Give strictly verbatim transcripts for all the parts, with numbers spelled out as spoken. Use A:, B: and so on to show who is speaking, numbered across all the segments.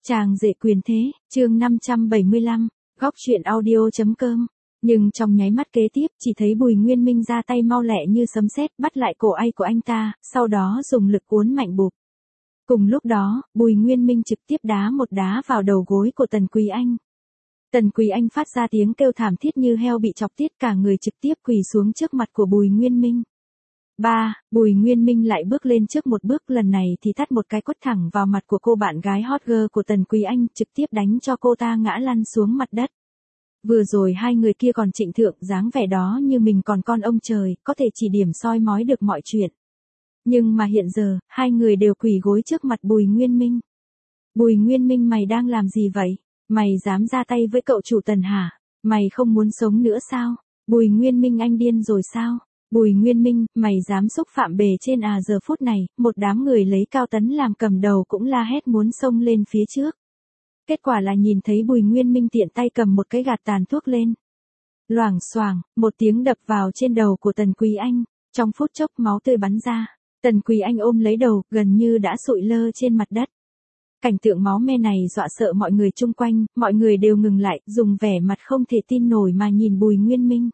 A: Chàng rể quyền thế, chương năm trăm bảy mươi lăm, góc truyện audio.com. Nhưng trong nháy mắt kế tiếp, chỉ thấy Bùi Nguyên Minh ra tay mau lẹ như sấm sét, bắt lại cổ ây của anh ta, sau đó dùng lực cuốn mạnh bụp. Cùng lúc đó, Bùi Nguyên Minh trực tiếp đá một đá vào đầu gối của Tần Quý Anh. Tần Quý Anh phát ra tiếng kêu thảm thiết như heo bị chọc tiết, cả người trực tiếp quỳ xuống trước mặt của Bùi Nguyên Minh. Ba, Bùi Nguyên Minh lại bước lên trước một bước, lần này thì tát một cái quất thẳng vào mặt của cô bạn gái hot girl của Tần Quý Anh, trực tiếp đánh cho cô ta ngã lăn xuống mặt đất. Vừa rồi hai người kia còn trịnh thượng, dáng vẻ đó như mình còn con ông trời, có thể chỉ điểm soi mói được mọi chuyện. Nhưng mà hiện giờ, hai người đều quỳ gối trước mặt Bùi Nguyên Minh. Bùi Nguyên Minh, mày đang làm gì vậy? Mày dám ra tay với cậu chủ Tần hả? Mày không muốn sống nữa sao? Bùi Nguyên Minh, anh điên rồi sao? Bùi Nguyên Minh, mày dám xúc phạm bề trên à? Giờ phút này, một đám người lấy Cao Tấn làm cầm đầu cũng la hét muốn xông lên phía trước. Kết quả là nhìn thấy Bùi Nguyên Minh tiện tay cầm một cái gạt tàn thuốc lên. Loảng xoảng, một tiếng đập vào trên đầu của Tần Quý Anh, trong phút chốc máu tươi bắn ra. Tần Quý Anh ôm lấy đầu, gần như đã sụi lơ trên mặt đất. Cảnh tượng máu me này dọa sợ mọi người chung quanh, mọi người đều ngừng lại, dùng vẻ mặt không thể tin nổi mà nhìn Bùi Nguyên Minh.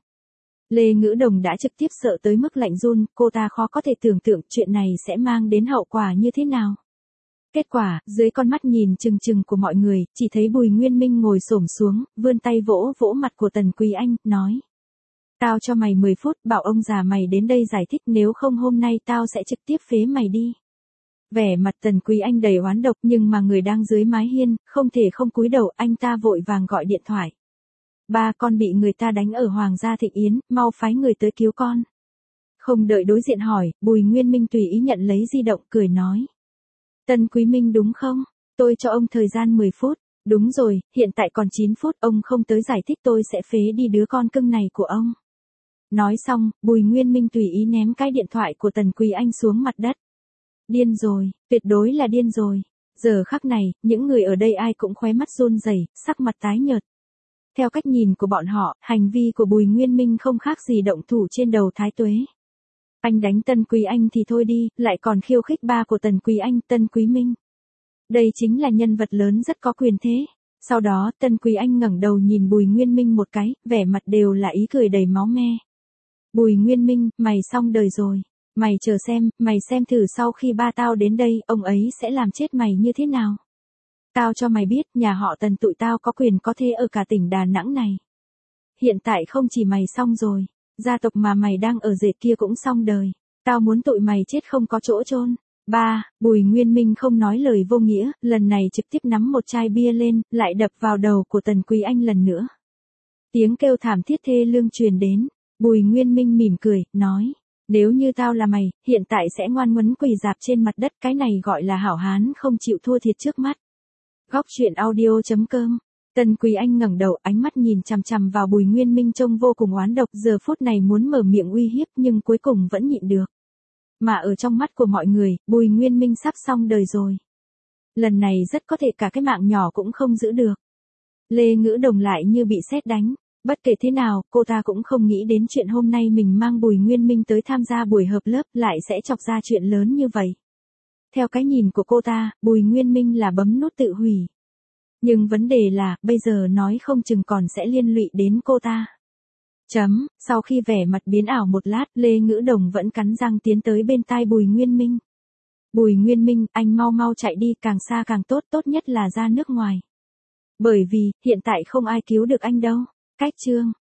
A: Lê Ngữ Đồng đã trực tiếp sợ tới mức lạnh run, cô ta khó có thể tưởng tượng chuyện này sẽ mang đến hậu quả như thế nào. Kết quả, dưới con mắt nhìn chừng chừng của mọi người, chỉ thấy Bùi Nguyên Minh ngồi xổm xuống, vươn tay vỗ vỗ mặt của Tần Quý Anh, nói. Tao cho mày mười phút, bảo ông già mày đến đây giải thích, nếu không hôm nay tao sẽ trực tiếp phế mày đi. Vẻ mặt Tần Quý Anh đầy oán độc, nhưng mà người đang dưới mái hiên, không thể không cúi đầu, anh ta vội vàng gọi điện thoại. Ba, con bị người ta đánh ở Hoàng gia Thịnh Yến, mau phái người tới cứu con. Không đợi đối diện hỏi, Bùi Nguyên Minh tùy ý nhận lấy di động, cười nói. Tần Quý Minh đúng không? Tôi cho ông thời gian mười phút. Đúng rồi, hiện tại còn chín phút, ông không tới giải thích tôi sẽ phế đi đứa con cưng này của ông. Nói xong, Bùi Nguyên Minh tùy ý ném cái điện thoại của Tần Quý Anh xuống mặt đất. Điên rồi, tuyệt đối là điên rồi. Giờ khắc này, những người ở đây ai cũng khóe mắt run rẩy, sắc mặt tái nhợt. Theo cách nhìn của bọn họ, hành vi của Bùi Nguyên Minh không khác gì động thủ trên đầu Thái Tuế. Anh đánh Tần Quý Anh thì thôi đi, lại còn khiêu khích ba của Tần Quý Anh, Tần Quý Minh. Đây chính là nhân vật lớn rất có quyền thế. Sau đó, Tần Quý Anh ngẩng đầu nhìn Bùi Nguyên Minh một cái, vẻ mặt đều là ý cười đầy máu me. Bùi Nguyên Minh, mày xong đời rồi. Mày chờ xem, mày xem thử sau khi ba tao đến đây, ông ấy sẽ làm chết mày như thế nào. Tao cho mày biết, nhà họ Tần tụi tao có quyền có thế ở cả tỉnh Đà Nẵng này. Hiện tại không chỉ mày xong rồi, gia tộc mà mày đang ở rể kia cũng xong đời. Tao muốn tụi mày chết không có chỗ chôn. Ba, Bùi Nguyên Minh không nói lời vô nghĩa, lần này trực tiếp nắm một chai bia lên, lại đập vào đầu của Tần Quý Anh lần nữa. Tiếng kêu thảm thiết thê lương truyền đến, Bùi Nguyên Minh mỉm cười, nói. Nếu như tao là mày, hiện tại sẽ ngoan ngoãn quỳ rạp trên mặt đất, cái này gọi là hảo hán không chịu thua thiệt trước mắt. Góc truyện audio.com. Tần Quý Anh ngẩng đầu, ánh mắt nhìn chằm chằm vào Bùi Nguyên Minh trông vô cùng oán độc, giờ phút này muốn mở miệng uy hiếp nhưng cuối cùng vẫn nhịn được. Mà ở trong mắt của mọi người, Bùi Nguyên Minh sắp xong đời rồi. Lần này rất có thể cả cái mạng nhỏ cũng không giữ được. Lê Ngữ Đồng lại như bị sét đánh. Bất kể thế nào, cô ta cũng không nghĩ đến chuyện hôm nay mình mang Bùi Nguyên Minh tới tham gia buổi họp lớp lại sẽ chọc ra chuyện lớn như vậy. Theo cái nhìn của cô ta, Bùi Nguyên Minh là bấm nút tự hủy. Nhưng vấn đề là, bây giờ nói không chừng còn sẽ liên lụy đến cô ta. Chấm, sau khi vẻ mặt biến ảo một lát, Lê Ngữ Đồng vẫn cắn răng tiến tới bên tai Bùi Nguyên Minh. Bùi Nguyên Minh, anh mau mau chạy đi, càng xa càng tốt, tốt nhất là ra nước ngoài. Bởi vì, hiện tại không ai cứu được anh đâu. Cách chương